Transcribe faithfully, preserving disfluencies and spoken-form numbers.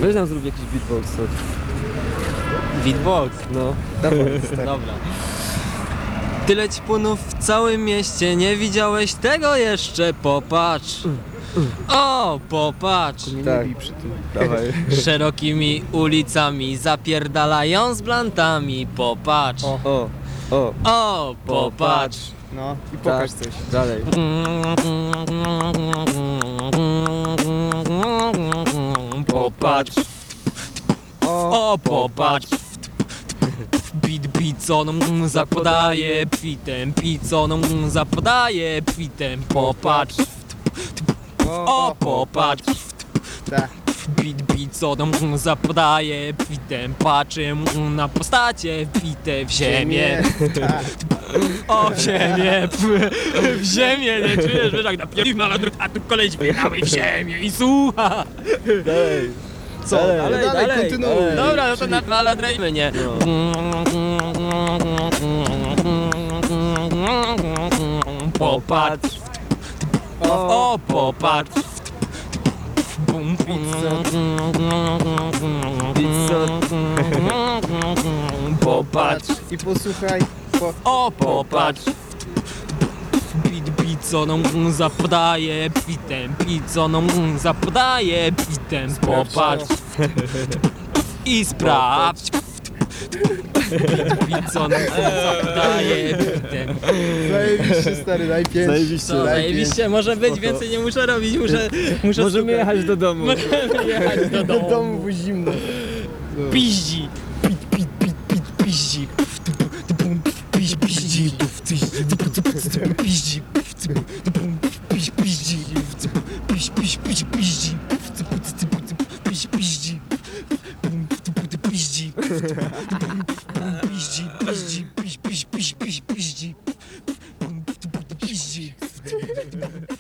Weź nam zrób jakiś beatbox. co? Beatbox. No. Dawaj, stary. Dobra. Tyle ćpunów w całym mieście, nie widziałeś tego jeszcze, popatrz. O, popatrz. Nie Tak. bij przy tym. Dawaj. Szerokimi ulicami zapierdalają z blantami, popatrz. O. O, o, O, popatrz. No i pokaż coś. dalej. Popatrz. O, popatrz. Bit, bit, co nam zapodaje pitem, bit, co nam zapodaje pitem, popatrz. O, popatrz. Tak. Bit, bit, co nam zapodaje pitem, patrzę na postacie bite w ziemię. Tak. O, w ziemię, w ziemię, nie czujesz, wiesz jak napierdolimy, ale a tu koleś wyjechały w ziemię i słucha. Dalej. Co? Dalej, Dalej, dalej, dalej. kontynuuj. Dobra, no to na naladrejmy, nie? Popatrz, o, popatrz. Bum, popatrz, I posłuchaj. Po... o, popatrz. Bit, bit, co nam zapodaje pitem, bit, co nam zapodaje pitem, popatrz i sprawdź. Bit, bit, co nam zapodaje pitem. Zajebiście, stary, daj pięć. Zajebiście. Co, zajebiście, może być, więcej nie muszę robić, muszę, muszę Możemy słuchać. jechać do domu. Możemy jechać do Do domu. domu, bo zimno. Piździ, pit, pit, pit, pit, piździ. Piź, piździ, piździ, piź, piździ, piź, piź, piź, piździ, piź, piździ, piździ, piździ, piździ, piź, piź, piź, piź, piździ, piździ.